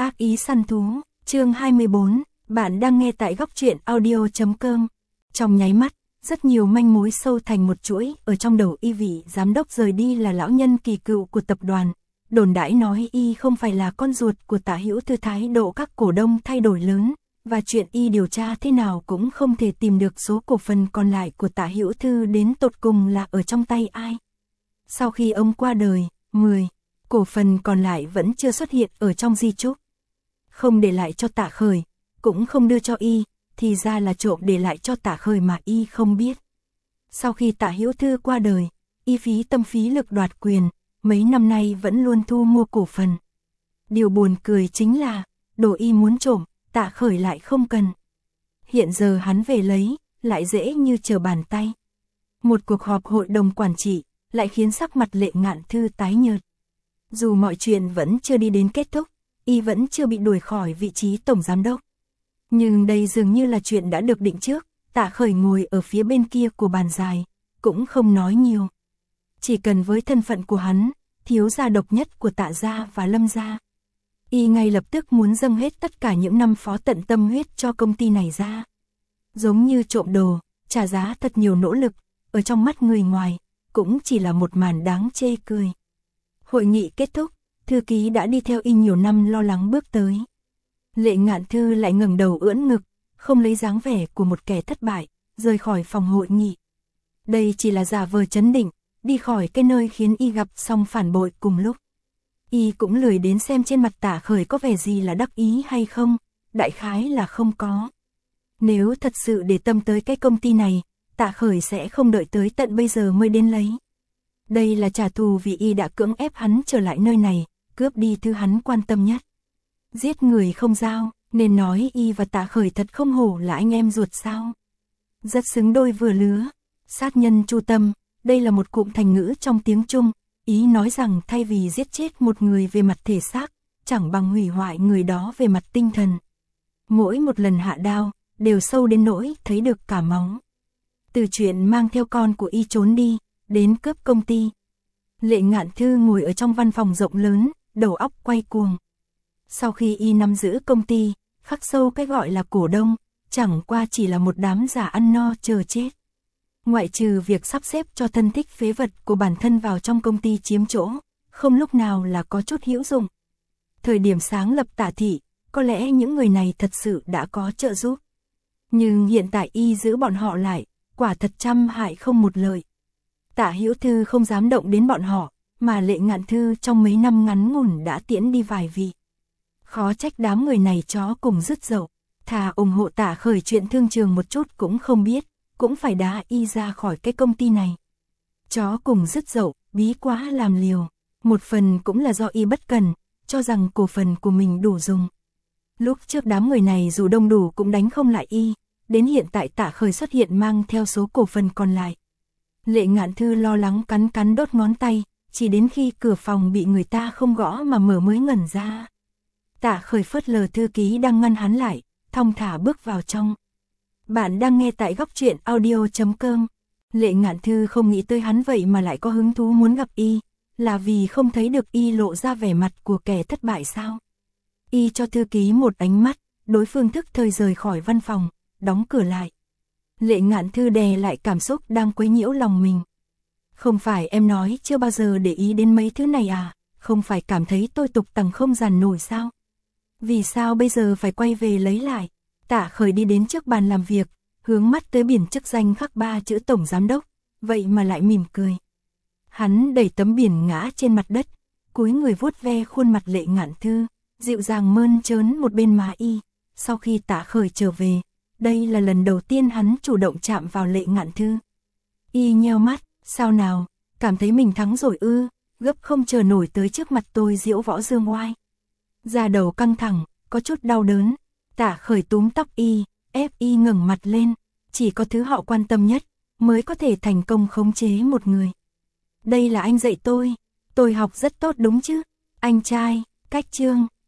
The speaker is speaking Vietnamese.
Ác ý săn thú, chương 24, bạn đang nghe tại góc truyện audio.com. Trong nháy mắt, rất nhiều manh mối sâu thành một chuỗi, ở trong đầu Y vị giám đốc rời đi là lão nhân kỳ cựu của tập đoàn. Đồn đãi nói Y không phải là con ruột của Tạ Hữu Thư, thái độ các cổ đông thay đổi lớn, và chuyện Y điều tra thế nào cũng không thể tìm được số cổ phần còn lại của Tạ Hữu Thư đến tột cùng là ở trong tay ai. Sau khi ông qua đời, 10 cổ phần còn lại vẫn chưa xuất hiện ở trong di chúc. Không để lại cho Tạ Khởi, cũng không đưa cho Y, thì ra là trộm để lại cho Tạ Khởi mà Y không biết. Sau khi Tạ Hữu Thư qua đời, Y phí tâm phí lực đoạt quyền, mấy năm nay vẫn luôn thu mua cổ phần. Điều buồn cười chính là, đồ Y muốn trộm, Tạ Khởi lại không cần. Hiện giờ hắn về lấy, lại dễ như trở bàn tay. Một cuộc họp hội đồng quản trị, lại khiến sắc mặt Lệ Ngạn Thư tái nhợt. Dù mọi chuyện vẫn chưa đi đến kết thúc, Y vẫn chưa bị đuổi khỏi vị trí tổng giám đốc. Nhưng đây dường như là chuyện đã được định trước. Tạ Khởi ngồi ở phía bên kia của bàn dài, cũng không nói nhiều. Chỉ cần với thân phận của hắn, thiếu gia độc nhất của Tạ gia và Lâm gia, Y ngay lập tức muốn dâng hết tất cả những năm phó tận tâm huyết cho công ty này ra. Giống như trộm đồ, trả giá thật nhiều nỗ lực, ở trong mắt người ngoài, cũng chỉ là một màn đáng chê cười. Hội nghị kết thúc, thư ký đã đi theo Y nhiều năm lo lắng bước tới. Lệ Ngạn Thư lại ngẩng đầu ưỡn ngực, không lấy dáng vẻ của một kẻ thất bại, rời khỏi phòng hội nghị. Đây chỉ là giả vờ trấn định, đi khỏi cái nơi khiến Y gặp xong phản bội cùng lúc. Y cũng lười đến xem trên mặt Tạ Khởi có vẻ gì là đắc ý hay không, đại khái là không có. Nếu thật sự để tâm tới cái công ty này, Tạ Khởi sẽ không đợi tới tận bây giờ mới đến lấy. Đây là trả thù vì Y đã cưỡng ép hắn trở lại nơi này, cướp đi thứ hắn quan tâm nhất. Giết người không giao, nên nói Y và Tạ Khởi thật không hổ là anh em ruột sao. Rất xứng đôi vừa lứa. Sát nhân chu tâm, đây là một cụm thành ngữ trong tiếng Trung, ý nói rằng thay vì giết chết một người về mặt thể xác, chẳng bằng hủy hoại người đó về mặt tinh thần. Mỗi một lần hạ đao, đều sâu đến nỗi thấy được cả máu. Từ chuyện mang theo con của Y trốn đi, đến cướp công ty. Lệ Ngạn Thư ngồi ở trong văn phòng rộng lớn, đầu óc quay cuồng. Sau khi Y nắm giữ công ty, khắc sâu cái gọi là cổ đông, chẳng qua chỉ là một đám giả ăn no chờ chết. Ngoại trừ việc sắp xếp cho thân thích phế vật của bản thân vào trong công ty chiếm chỗ, không lúc nào là có chút hữu dụng. Thời điểm sáng lập Tạ thị, có lẽ những người này thật sự đã có trợ giúp. Nhưng hiện tại Y giữ bọn họ lại, quả thật trăm hại không một lợi. Tạ Hữu Thư không dám động đến bọn họ, mà Lệ Ngạn Thư trong mấy năm ngắn ngủn đã tiễn đi vài vị. Khó trách đám người này chó cùng rứt dậu, thà ủng hộ Tạ Khởi chuyện thương trường một chút cũng không biết, cũng phải đá Y ra khỏi cái công ty này. Chó cùng rứt dậu, bí quá làm liều, một phần cũng là do Y bất cần, cho rằng cổ phần của mình đủ dùng. Lúc trước đám người này dù đông đủ cũng đánh không lại Y, đến hiện tại Tạ Khởi xuất hiện mang theo số cổ phần còn lại. Lệ Ngạn Thư lo lắng cắn cắn đốt ngón tay, chỉ đến khi cửa phòng bị người ta không gõ mà mở mới ngẩn ra. Tạ Khởi phớt lờ thư ký đang ngăn hắn lại, thong thả bước vào trong. Bạn đang nghe tại góc truyện audio.com. Lệ Ngạn Thư không nghĩ tới hắn vậy mà lại có hứng thú muốn gặp Y, là vì không thấy được Y lộ ra vẻ mặt của kẻ thất bại sao? Y cho thư ký một ánh mắt, đối phương thức thời rời khỏi văn phòng, đóng cửa lại. Lệ Ngạn Thư đè lại cảm xúc đang quấy nhiễu lòng mình. Không phải em nói chưa bao giờ để ý đến mấy thứ này à? Không phải cảm thấy tôi tục tằng không dàn nổi sao? Vì sao bây giờ phải quay về lấy lại? Tạ Khởi đi đến trước bàn làm việc, hướng mắt tới biển chức danh khắc 3 chữ tổng giám đốc, vậy mà lại mỉm cười. Hắn đẩy tấm biển ngã trên mặt đất, cúi người vuốt ve khuôn mặt Lệ Ngạn Thư, dịu dàng mơn trớn một bên má Y. Sau khi Tạ Khởi trở về, đây là lần đầu tiên hắn chủ động chạm vào Lệ Ngạn Thư. Y nheo mắt, sao nào, cảm thấy mình thắng rồi ư, gấp không chờ nổi tới trước mặt tôi diễu võ dương oai. Da đầu căng thẳng, có chút đau đớn. Tạ Khởi túm tóc Y, ép Y ngẩng mặt lên, chỉ có thứ họ quan tâm nhất mới có thể thành công khống chế một người. Đây là anh dạy tôi học rất tốt đúng chứ? Anh trai, cách chương